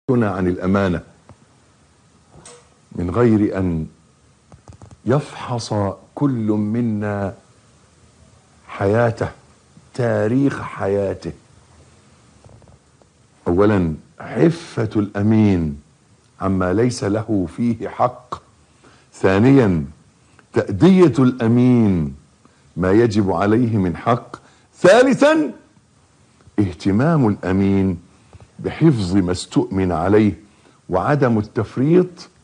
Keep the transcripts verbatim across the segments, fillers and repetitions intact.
عن الأمانة من غير أن يفحص كل منا حياته، تاريخ حياته. أولا عفة الأمين عما ليس له فيه حق. ثانيا تأدية الأمين ما يجب عليه من حق. ثالثا اهتمام الأمين بحفظ ما استؤمن عليه وعدم التفريط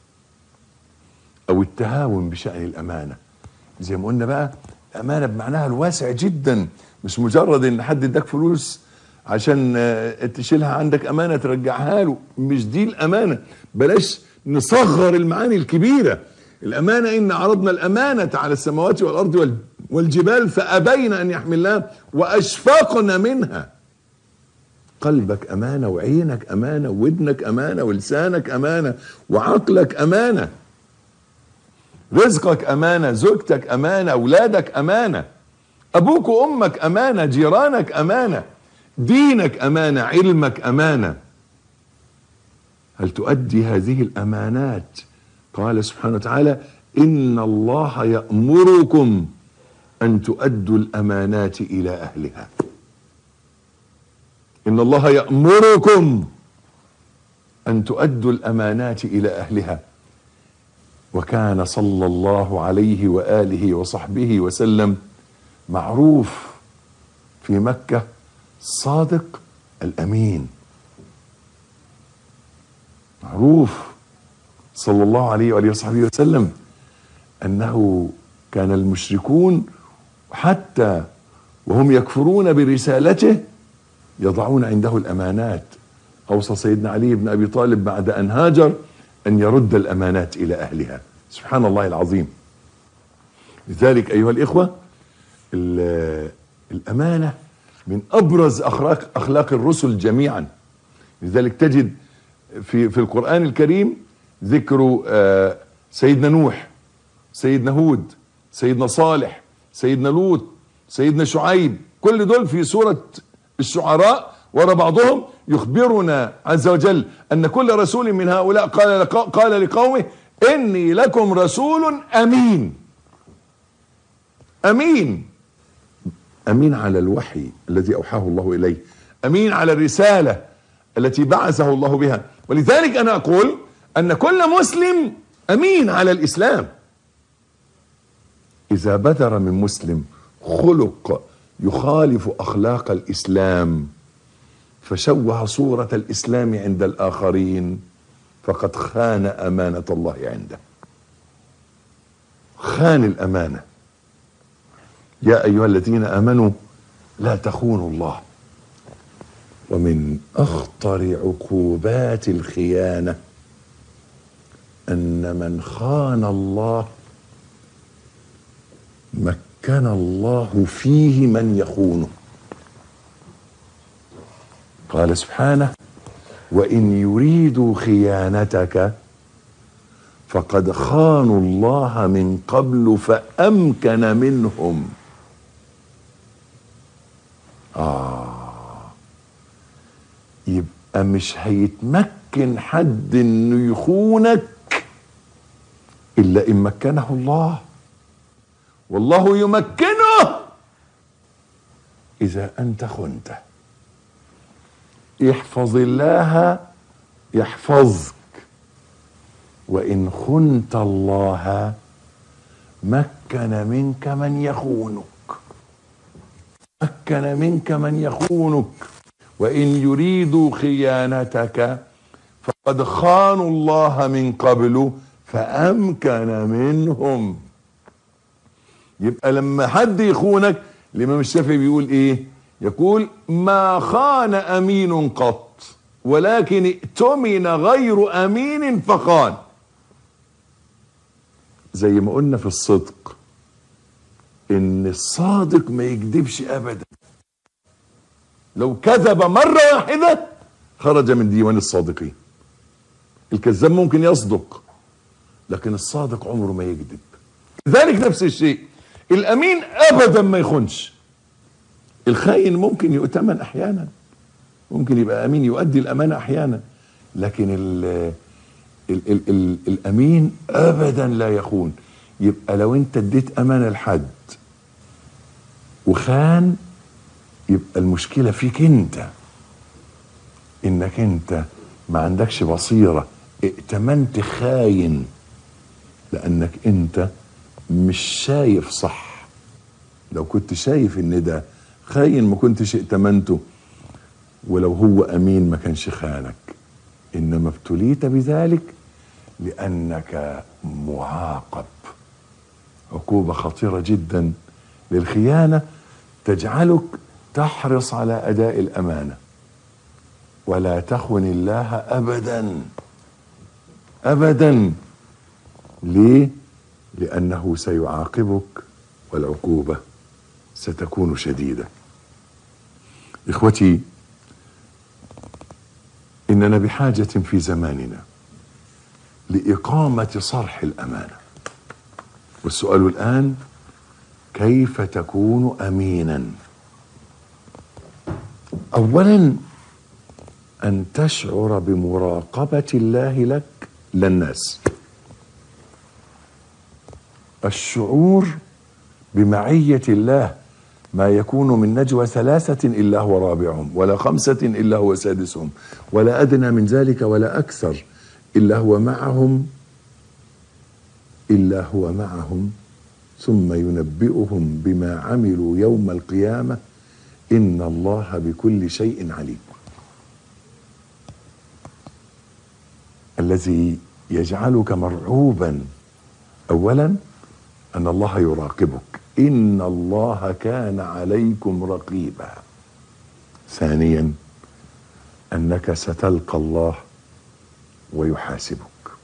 او التهاون بشأن الامانة. زي ما قلنا بقى الامانة بمعناها الواسع جدا، مش مجرد ان حد اداك فلوس عشان تشيلها عندك امانة ترجعها له، مش دي الامانة. بلاش نصغر المعاني الكبيرة. الامانة ان عرضنا الامانة على السماوات والارض والجبال فابين ان يحملنها واشفقن منها. قلبك امانة، وعينك امانة، وودنك امانة، ولسانك امانة، وعقلك امانة، رزقك امانة، زوجتك امانة، اولادك امانة، ابوك وامك امانة، جيرانك امانة، دينك امانة، علمك امانة. هل تؤدي هذه الامانات؟ قال سبحانه وتعالى: ان الله يأمركم ان تؤدوا الامانات الى اهلها. إن الله يأمركم أن تؤدوا الأمانات إلى أهلها. وكان صلى الله عليه وآله وصحبه وسلم معروف في مكة صادق الأمين. معروف صلى الله عليه وآله وصحبه وسلم أنه كان المشركون حتى وهم يكفرون برسالته يضعون عنده الأمانات. أوصى سيدنا علي بن أبي طالب بعد أن هاجر أن يرد الأمانات إلى أهلها. سبحان الله العظيم. لذلك أيها الإخوة، الأمانة من أبرز أخلاق أخلاق الرسل جميعا. لذلك تجد في في القرآن الكريم ذكر سيدنا نوح، سيدنا هود، سيدنا صالح، سيدنا لوط، سيدنا شعيب، كل دول في سورة الشعراء ورا بعضهم يخبرنا عز وجل أن كل رسول من هؤلاء قال قال لقومه: إني لكم رسول أمين. أمين أمين على الوحي الذي أوحاه الله إليه، أمين على الرسالة التي بعثه الله بها. ولذلك أنا أقول أن كل مسلم أمين على الإسلام. إذا بدر من مسلم خلق يخالف أخلاق الإسلام فشوه صورة الإسلام عند الآخرين فقد خان أمانة الله عنده، خان الأمانة. يا أيها الذين آمنوا لا تخونوا الله. ومن أخطر عقوبات الخيانة أن من خان الله مكن الله فيه من يخونه. قال سبحانه: وإن يريدوا خيانتك فقد خانوا الله من قبل فأمكن منهم. آه يبقى مش هيتمكن حد انه يخونك إلا إن مكنه الله، والله يمكنه إذا أنت خنته. احفظ الله يحفظك، وإن خنت الله مكن منك من يخونك، مكن منك من يخونك. وإن يريدوا خيانتك فقد خانوا الله من قبل فأمكن منهم. يبقى لما حد يخونك، الإمام الشافعي بيقول إيه؟ يقول: ما خان أمين قط ولكن ائتمن غير أمين فخان. زي ما قلنا في الصدق إن الصادق ما يكذبش أبدا. لو كذب مرة واحدة خرج من ديوان الصادقين. الكذاب ممكن يصدق لكن الصادق عمره ما يكذب. ذلك نفس الشيء الأمين أبدا ما يخونش. الخائن ممكن يؤتمن أحيانا، ممكن يبقى أمين يؤدي الأمانة أحيانا، لكن ال ال ال ال الامين ابدا لا يخون. يبقى لو انت اديت امانه لحد وخان، يبقى المشكله فيك انت، انك انت ما عندكش بصيره، ائتمنت خاين، لانك انت مش شايف صح. لو كنت شايف ان ده خاين ما كنتش ائتمنته، ولو هو امين ما كانش خانك. انما ابتليت بذلك لانك معاقب عقوبة خطيرة جدا للخيانة، تجعلك تحرص على اداء الامانة ولا تخون الله ابدا ابدا. ليه؟ لانه سيعاقبك والعقوبة ستكون شديدة. اخوتي، اننا بحاجة في زماننا لإقامة صرح الأمانة. والسؤال الآن: كيف تكون أمينا؟ أولا، أن تشعر بمراقبة الله لك لا الناس. الشعور بمعية الله، ما يكون من نجوى ثلاثة إلا هو رابعهم، ولا خمسة إلا هو سادسهم، ولا أدنى من ذلك ولا أكثر إلا هو معهم إلا هو معهم ثم ينبئهم بما عملوا يوم القيامة إن الله بكل شيء عليم. الذي يجعلك مرعوبا أولا أن الله يراقبك، إن الله كان عليكم رقيبا. ثانيا أنك ستلقى الله ويحاسبك،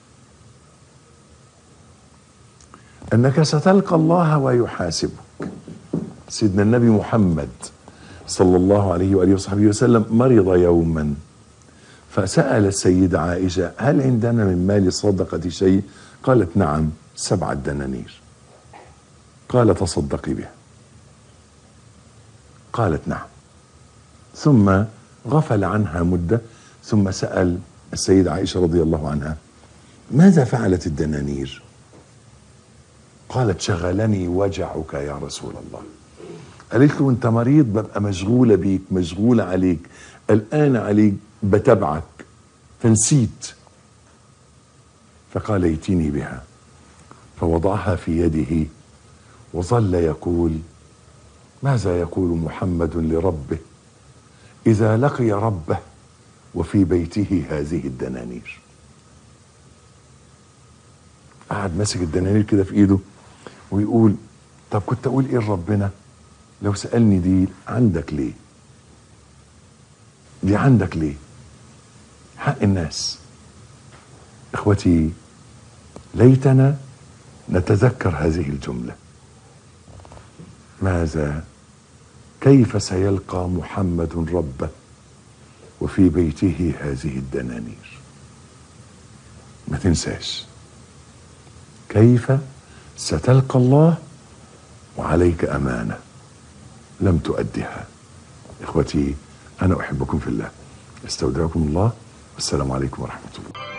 أنك ستلقى الله ويحاسبك. سيدنا النبي محمد صلى الله عليه وآله وصحبه وسلم مرض يوما، فسأل السيدة عائشة: هل عندنا من مال صدقة شيء؟ قالت: نعم، سبعة دنانير. قال: تصدقي بها. قالت: نعم. ثم غفل عنها مدة، ثم سأل السيدة عائشة رضي الله عنها: ماذا فعلت الدنانير؟ قالت: شغلني وجعك يا رسول الله. قالت له: انت مريض، ببقى مشغولة بيك، مشغولة عليك، قلقانة عليك، بتبعك، فنسيت. فقال: ائتني بها. فوضعها في يده وظل يقول: ماذا يقول محمد لربه إذا لقي ربه وفي بيته هذه الدنانير؟ قعد ماسك الدنانير كده في ايده ويقول: طب كنت اقول ايه لربنا لو سألني دي عندك ليه؟ دي عندك ليه؟ حق الناس. اخوتي، ليتنا نتذكر هذه الجملة. ماذا كيف سيلقى محمد ربه وفي بيته هذه الدنانير؟ ما تنساش كيف ستلقى الله وعليك أمانة لم تؤدها. إخوتي، أنا أحبكم في الله، استودعكم الله، والسلام عليكم ورحمة الله.